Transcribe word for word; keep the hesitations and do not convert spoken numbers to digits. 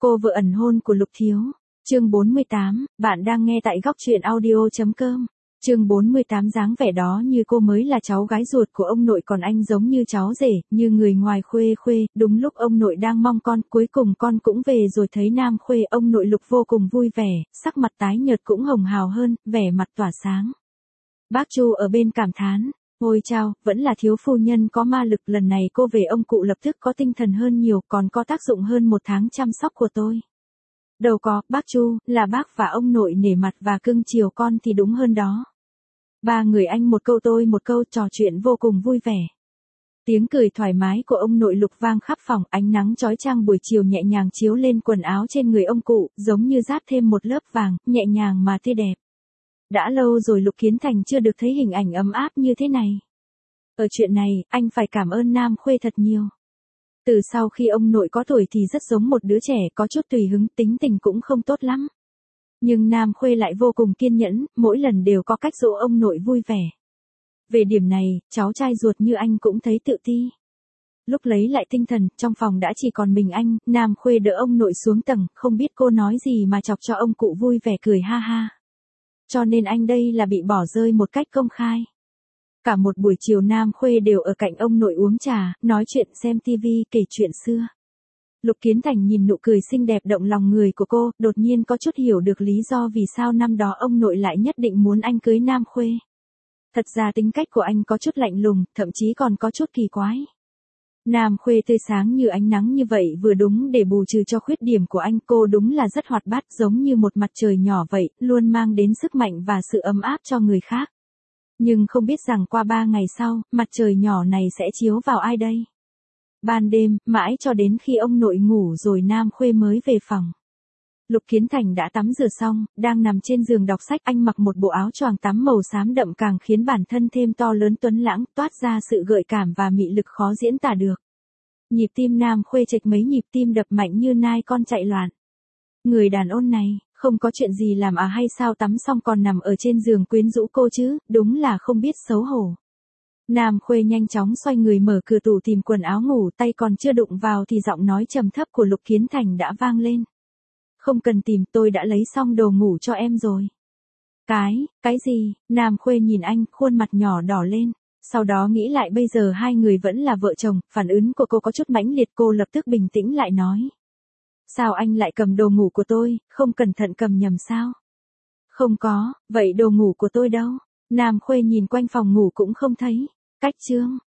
Cô vợ ẩn hôn của Lục Thiếu. Chương bốn mươi tám, bạn đang nghe tại góc truyện audio.com. Chương bốn mươi tám dáng vẻ đó như cô mới là cháu gái ruột của ông nội còn anh giống như cháu rể, như người ngoài khuê khuê, đúng lúc ông nội đang mong con, cuối cùng con cũng về rồi thấy Nam Khuê, ông nội Lục vô cùng vui vẻ, sắc mặt tái nhợt cũng hồng hào hơn, vẻ mặt tỏa sáng. Bác Chu ở bên cảm thán, ôi chao, vẫn là thiếu phu nhân có ma lực, lần này cô về ông cụ lập tức có tinh thần hơn nhiều, còn có tác dụng hơn một tháng chăm sóc của tôi. Đâu có, bác Chu, là bác và ông nội nể mặt và cưng chiều con thì đúng hơn đó. Ba người anh một câu tôi một câu, trò chuyện vô cùng vui vẻ. Tiếng cười thoải mái của ông nội Lục vang khắp phòng, ánh nắng chói chang buổi chiều nhẹ nhàng chiếu lên quần áo trên người ông cụ, giống như dát thêm một lớp vàng, nhẹ nhàng mà tươi đẹp. Đã lâu rồi Lục Kiến Thành chưa được thấy hình ảnh ấm áp như thế này. Ở chuyện này, anh phải cảm ơn Nam Khuê thật nhiều. Từ sau khi ông nội có tuổi thì rất giống một đứa trẻ, có chút tùy hứng, tính tình cũng không tốt lắm. Nhưng Nam Khuê lại vô cùng kiên nhẫn, mỗi lần đều có cách dỗ ông nội vui vẻ. Về điểm này, cháu trai ruột như anh cũng thấy tự ti. Lúc lấy lại tinh thần, trong phòng đã chỉ còn mình anh, Nam Khuê đỡ ông nội xuống tầng, không biết cô nói gì mà chọc cho ông cụ vui vẻ cười ha ha. Cho nên anh đây là bị bỏ rơi một cách công khai. Cả một buổi chiều Nam Khuê đều ở cạnh ông nội uống trà, nói chuyện, xem tivi, kể chuyện xưa. Lục Kiến Thành nhìn nụ cười xinh đẹp động lòng người của cô, đột nhiên có chút hiểu được lý do vì sao năm đó ông nội lại nhất định muốn anh cưới Nam Khuê. Thật ra tính cách của anh có chút lạnh lùng, thậm chí còn có chút kỳ quái. Nam Khuê tươi sáng như ánh nắng như vậy vừa đúng để bù trừ cho khuyết điểm của anh, cô đúng là rất hoạt bát, giống như một mặt trời nhỏ vậy, luôn mang đến sức mạnh và sự ấm áp cho người khác. Nhưng không biết rằng qua ba ngày sau, mặt trời nhỏ này sẽ chiếu vào ai đây? Ban đêm, mãi cho đến khi ông nội ngủ rồi Nam Khuê mới về phòng. Lục Kiến Thành đã tắm rửa xong, đang nằm trên giường đọc sách, anh mặc một bộ áo choàng tắm màu xám đậm càng khiến bản thân thêm to lớn tuấn lãng, toát ra sự gợi cảm và mị lực khó diễn tả được. Nhịp tim Nam Khuê chệch mấy nhịp, tim đập mạnh như nai con chạy loạn. Người đàn ông này, không có chuyện gì làm à hay sao, tắm xong còn nằm ở trên giường quyến rũ cô chứ, đúng là không biết xấu hổ. Nam Khuê nhanh chóng xoay người mở cửa tủ tìm quần áo ngủ, tay còn chưa đụng vào thì giọng nói trầm thấp của Lục Kiến Thành đã vang lên. Không cần tìm, tôi đã lấy xong đồ ngủ cho em rồi. Cái, cái gì? Nam Khuê nhìn anh, khuôn mặt nhỏ đỏ lên. Sau đó nghĩ lại bây giờ hai người vẫn là vợ chồng, phản ứng của cô có chút mãnh liệt, cô lập tức bình tĩnh lại nói. Sao anh lại cầm đồ ngủ của tôi, không cẩn thận cầm nhầm sao? Không có, vậy đồ ngủ của tôi đâu? Nam Khuê nhìn quanh phòng ngủ cũng không thấy. Cách chương.